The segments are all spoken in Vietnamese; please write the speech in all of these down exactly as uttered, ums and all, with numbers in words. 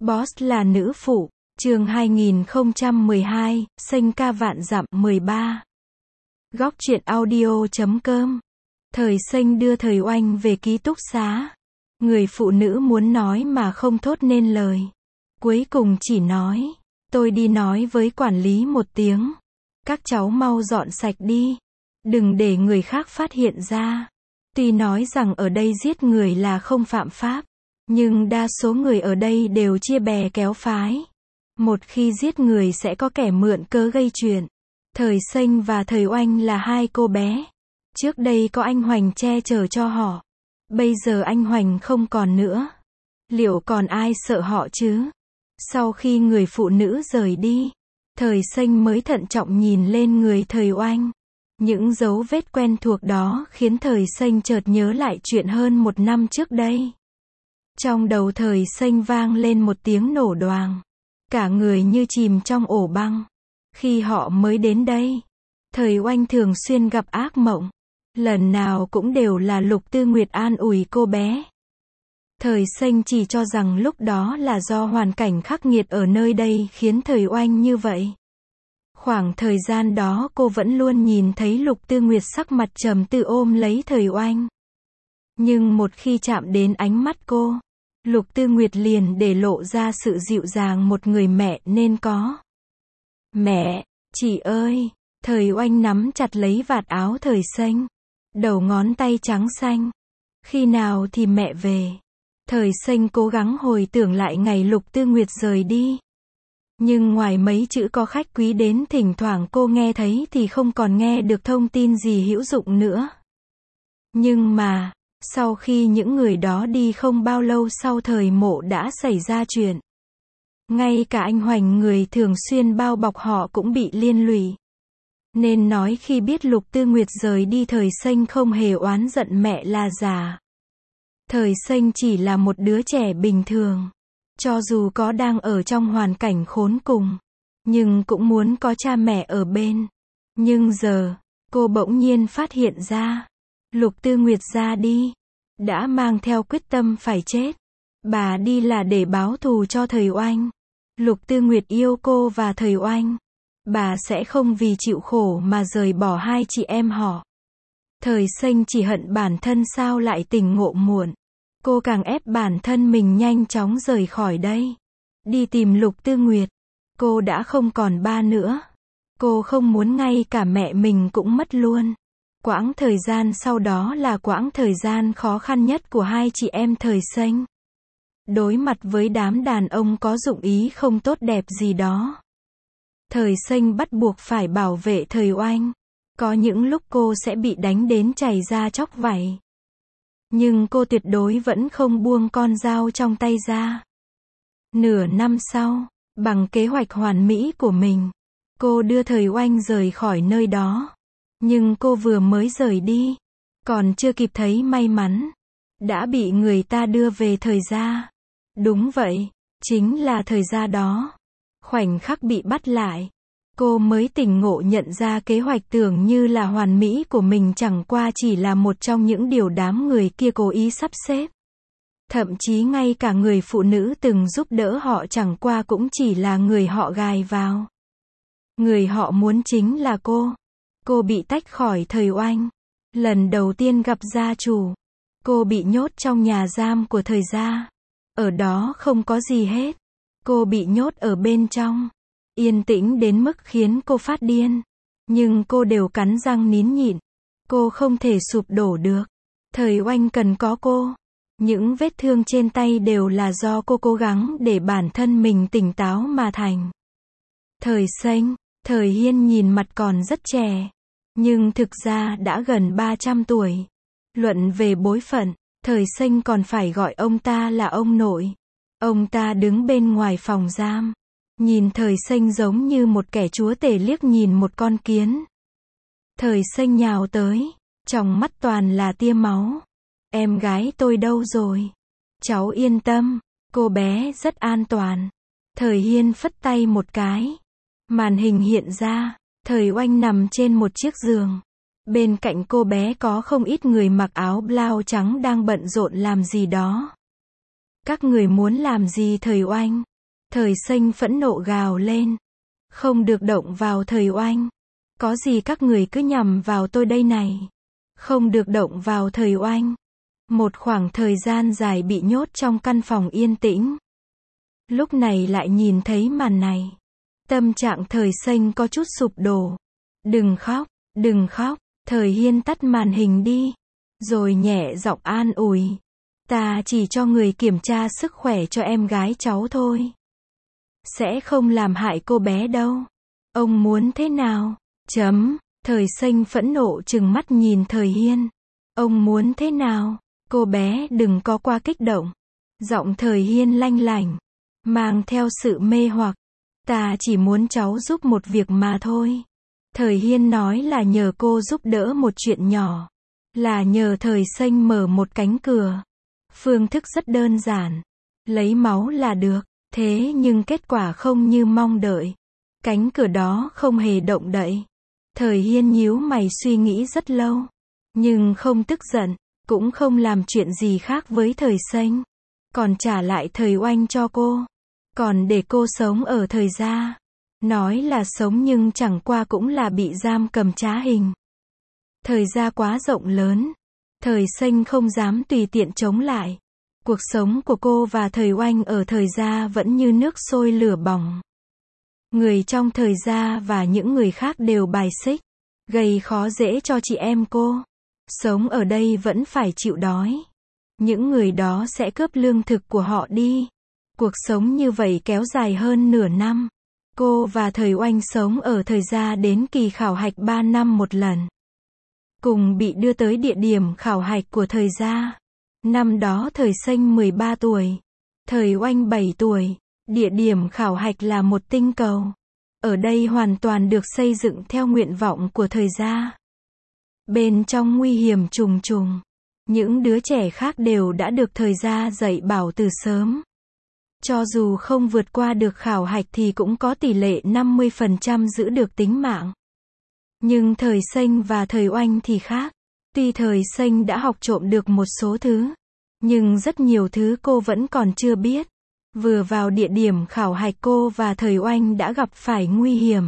Boss là nữ phụ, chương hai nghìn không trăm mười hai, xanh ca vạn dặm mười ba. Góc truyện audio chấm com. Thời xanh đưa Thời Oanh về ký túc xá. Người phụ nữ muốn nói mà không thốt nên lời. Cuối cùng chỉ nói, tôi đi nói với quản lý một tiếng. Các cháu mau dọn sạch đi. Đừng để người khác phát hiện ra. Tuy nói rằng ở đây giết người là không phạm pháp, nhưng đa số người ở đây đều chia bè kéo phái. Một khi giết người sẽ có kẻ mượn cớ gây chuyện. Thời xanh và Thời Oanh là hai cô bé. Trước đây có anh Hoành che chở cho họ. Bây giờ anh Hoành không còn nữa. Liệu còn ai sợ họ chứ? Sau khi người phụ nữ rời đi, Thời xanh mới thận trọng nhìn lên người Thời Oanh. Những dấu vết quen thuộc đó khiến Thời xanh chợt nhớ lại chuyện hơn một năm trước đây. Trong đầu Thời xanh vang lên một tiếng nổ đoàng. Cả người như chìm trong ổ băng. Khi họ mới đến đây, Thời Oanh thường xuyên gặp ác mộng. Lần nào cũng đều là Lục Tư Nguyệt an ủi cô bé. Thời xanh chỉ cho rằng lúc đó là do hoàn cảnh khắc nghiệt ở nơi đây khiến Thời Oanh như vậy. Khoảng thời gian đó cô vẫn luôn nhìn thấy Lục Tư Nguyệt sắc mặt trầm tư ôm lấy Thời Oanh. Nhưng một khi chạm đến ánh mắt cô, Lục Tư Nguyệt liền để lộ ra sự dịu dàng một người mẹ nên có. Mẹ, chị ơi! Thời Oanh nắm chặt lấy vạt áo Thời xanh. Đầu ngón tay trắng xanh. Khi nào thì mẹ về? Thời xanh cố gắng hồi tưởng lại ngày Lục Tư Nguyệt rời đi. Nhưng ngoài mấy chữ có khách quý đến thỉnh thoảng cô nghe thấy thì không còn nghe được thông tin gì hữu dụng nữa. Nhưng mà, sau khi những người đó đi không bao lâu sau Thời Mộ đã xảy ra chuyện. Ngay cả anh Hoành người thường xuyên bao bọc họ cũng bị liên lụy. Nên nói khi biết Lục Tư Nguyệt rời đi Thời xanh không hề oán giận mẹ là giả. Thời xanh chỉ là một đứa trẻ bình thường. Cho dù có đang ở trong hoàn cảnh khốn cùng, nhưng cũng muốn có cha mẹ ở bên. Nhưng giờ, cô bỗng nhiên phát hiện ra, Lục Tư Nguyệt ra đi, đã mang theo quyết tâm phải chết. Bà đi là để báo thù cho Thời Oanh. Lục Tư Nguyệt yêu cô và Thời Oanh. Bà sẽ không vì chịu khổ mà rời bỏ hai chị em họ. Thời xanh chỉ hận bản thân sao lại tỉnh ngộ muộn. Cô càng ép bản thân mình nhanh chóng rời khỏi đây. Đi tìm Lục Tư Nguyệt. Cô đã không còn ba nữa. Cô không muốn ngay cả mẹ mình cũng mất luôn. Quãng thời gian sau đó là quãng thời gian khó khăn nhất của hai chị em Thời xanh. Đối mặt với đám đàn ông có dụng ý không tốt đẹp gì đó, Thời xanh bắt buộc phải bảo vệ Thời Oanh. Có những lúc cô sẽ bị đánh đến chảy ra chóc vảy. Nhưng cô tuyệt đối vẫn không buông con dao trong tay ra. Nửa năm sau, bằng kế hoạch hoàn mỹ của mình, cô đưa Thời Oanh rời khỏi nơi đó. Nhưng cô vừa mới rời đi, còn chưa kịp thấy may mắn, đã bị người ta đưa về Thời gia. Đúng vậy, chính là Thời gia đó. Khoảnh khắc bị bắt lại, cô mới tỉnh ngộ nhận ra kế hoạch tưởng như là hoàn mỹ của mình chẳng qua chỉ là một trong những điều đám người kia cố ý sắp xếp. Thậm chí ngay cả người phụ nữ từng giúp đỡ họ chẳng qua cũng chỉ là người họ gài vào. Người họ muốn chính là cô. Cô bị tách khỏi Thời Oanh. Lần đầu tiên gặp gia chủ, cô bị nhốt trong nhà giam của Thời gia. Ở đó không có gì hết. Cô bị nhốt ở bên trong. Yên tĩnh đến mức khiến cô phát điên. Nhưng cô đều cắn răng nín nhịn. Cô không thể sụp đổ được. Thời Oanh cần có cô. Những vết thương trên tay đều là do cô cố gắng để bản thân mình tỉnh táo mà thành. Thời xanh, Thời Hiên nhìn mặt còn rất trẻ. Nhưng thực ra đã gần ba trăm tuổi. Luận về bối phận, Thời xanh còn phải gọi ông ta là ông nội. Ông ta đứng bên ngoài phòng giam. Nhìn Thời xanh giống như một kẻ chúa tể liếc nhìn một con kiến. Thời xanh nhào tới. Trong mắt toàn là tia máu. Em gái tôi đâu rồi? Cháu yên tâm. Cô bé rất an toàn. Thời Hiên phất tay một cái. Màn hình hiện ra. Thời Oanh nằm trên một chiếc giường. Bên cạnh cô bé có không ít người mặc áo blau trắng đang bận rộn làm gì đó. Các người muốn làm gì Thời Oanh? Thời Xanh phẫn nộ gào lên. Không được động vào Thời Oanh. Có gì các người cứ nhằm vào tôi đây này. Không được động vào Thời Oanh. Một khoảng thời gian dài bị nhốt trong căn phòng yên tĩnh. Lúc này lại nhìn thấy màn này. Tâm trạng Thời Xanh có chút sụp đổ. Đừng khóc, đừng khóc. Thời Hiên tắt màn hình đi. Rồi nhẹ giọng an ủi. Ta chỉ cho người kiểm tra sức khỏe cho em gái cháu thôi. Sẽ không làm hại cô bé đâu. Ông muốn thế nào? Chấm. Thời Xanh phẫn nộ trừng mắt nhìn Thời Hiên. Ông muốn thế nào? Cô bé đừng có quá kích động. Giọng Thời Hiên lanh lảnh. Mang theo sự mê hoặc. Ta chỉ muốn cháu giúp một việc mà thôi. Thời Hiên nói là nhờ cô giúp đỡ một chuyện nhỏ. Là nhờ Thời Xanh mở một cánh cửa. Phương thức rất đơn giản. Lấy máu là được. Thế nhưng kết quả không như mong đợi. Cánh cửa đó không hề động đậy. Thời Hiên nhíu mày suy nghĩ rất lâu. Nhưng không tức giận. Cũng không làm chuyện gì khác với Thời Xanh. Còn trả lại Thời Oanh cho cô. Còn để cô sống ở Thời gia. Nói là sống nhưng chẳng qua cũng là bị giam cầm trá hình. Thời gia quá rộng lớn. Thời Xanh không dám tùy tiện chống lại. Cuộc sống của cô và Thời Oanh ở Thời gia vẫn như nước sôi lửa bỏng. Người trong Thời gia và những người khác đều bài xích. Gây khó dễ cho chị em cô. Sống ở đây vẫn phải chịu đói. Những người đó sẽ cướp lương thực của họ đi. Cuộc sống như vậy kéo dài hơn nửa năm. Cô và Thời Oanh sống ở Thời gia đến kỳ khảo hạch ba năm một lần. Cùng bị đưa tới địa điểm khảo hạch của Thời gia. Năm đó Thời Xanh mười ba tuổi. Thời Oanh bảy tuổi. Địa điểm khảo hạch là một tinh cầu. Ở đây hoàn toàn được xây dựng theo nguyện vọng của Thời gia. Bên trong nguy hiểm trùng trùng. Những đứa trẻ khác đều đã được Thời gia dạy bảo từ sớm. Cho dù không vượt qua được khảo hạch thì cũng có tỷ lệ năm mươi phần trăm giữ được tính mạng. Nhưng Thời Xanh và Thời Oanh thì khác. Tuy Thời Xanh đã học trộm được một số thứ. Nhưng rất nhiều thứ cô vẫn còn chưa biết. Vừa vào địa điểm khảo hạch cô và Thời Oanh đã gặp phải nguy hiểm.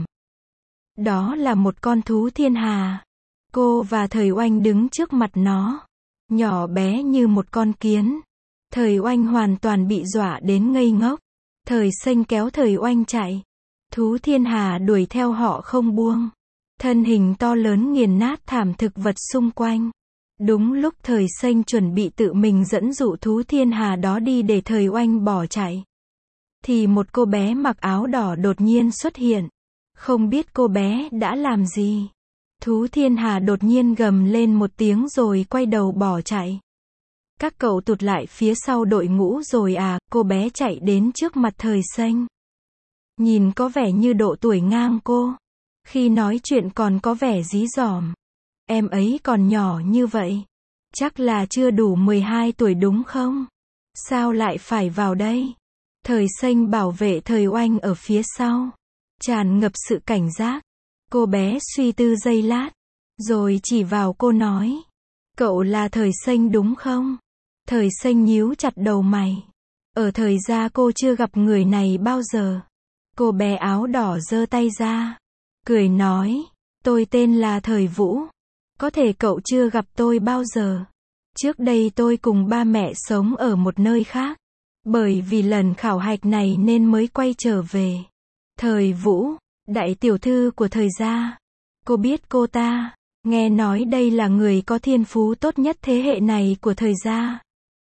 Đó là một con thú thiên hà. Cô và Thời Oanh đứng trước mặt nó. Nhỏ bé như một con kiến. Thời Oanh hoàn toàn bị dọa đến ngây ngốc. Thời Xanh kéo Thời Oanh chạy. Thú thiên hà đuổi theo họ không buông. Thân hình to lớn nghiền nát thảm thực vật xung quanh. Đúng lúc Thời Xanh chuẩn bị tự mình dẫn dụ thú thiên hà đó đi để Thời Oanh bỏ chạy. Thì một cô bé mặc áo đỏ đột nhiên xuất hiện. Không biết cô bé đã làm gì. Thú thiên hà đột nhiên gầm lên một tiếng rồi quay đầu bỏ chạy. Các cậu tụt lại phía sau đội ngũ rồi à, cô bé chạy đến trước mặt Thời Xanh. Nhìn có vẻ như độ tuổi ngang cô. Khi nói chuyện còn có vẻ dí dỏm. Em ấy còn nhỏ như vậy. Chắc là chưa đủ mười hai tuổi đúng không? Sao lại phải vào đây? Thời Xanh bảo vệ Thời Oanh ở phía sau. Tràn ngập sự cảnh giác. Cô bé suy tư giây lát. Rồi chỉ vào cô nói. Cậu là Thời Xanh đúng không? Thời Xanh nhíu chặt đầu mày. Ở Thời gia cô chưa gặp người này bao giờ. Cô bé áo đỏ giơ tay ra. Cười nói. Tôi tên là Thời Vũ. Có thể cậu chưa gặp tôi bao giờ. Trước đây tôi cùng ba mẹ sống ở một nơi khác. Bởi vì lần khảo hạch này nên mới quay trở về. Thời Vũ, đại tiểu thư của Thời gia. Cô biết cô ta. Nghe nói đây là người có thiên phú tốt nhất thế hệ này của Thời gia.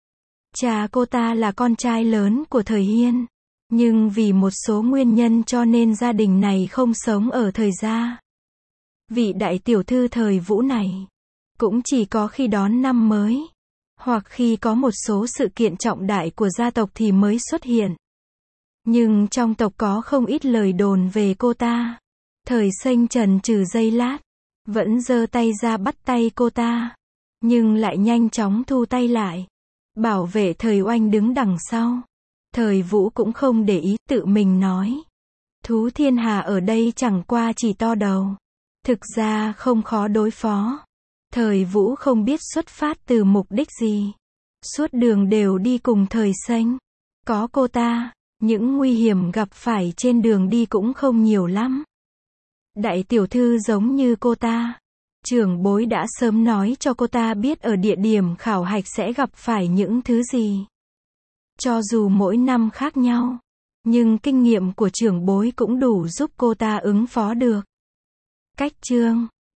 Cha cô ta là con trai lớn của Thời Hiên. Nhưng vì một số nguyên nhân cho nên gia đình này không sống ở Thời gia. Vị đại tiểu thư Thời Vũ này cũng chỉ có khi đón năm mới, hoặc khi có một số sự kiện trọng đại của gia tộc thì mới xuất hiện. Nhưng trong tộc có không ít lời đồn về cô ta. Thời Xanh chần chừ giây lát, vẫn giơ tay ra bắt tay cô ta, nhưng lại nhanh chóng thu tay lại. Bảo vệ Thời Oanh đứng đằng sau. Thời Vũ cũng không để ý, tự mình nói. Thú thiên hà ở đây chẳng qua chỉ to đầu. Thực ra không khó đối phó. Thời Vũ không biết xuất phát từ mục đích gì. Suốt đường đều đi cùng Thời Xanh. Có cô ta, Những nguy hiểm gặp phải trên đường đi cũng không nhiều lắm. Đại tiểu thư giống như cô ta. Trưởng bối đã sớm nói cho cô ta biết ở địa điểm khảo hạch sẽ gặp phải những thứ gì. Cho dù mỗi năm khác nhau, nhưng kinh nghiệm của trưởng bối cũng đủ giúp cô ta ứng phó được. Cách chương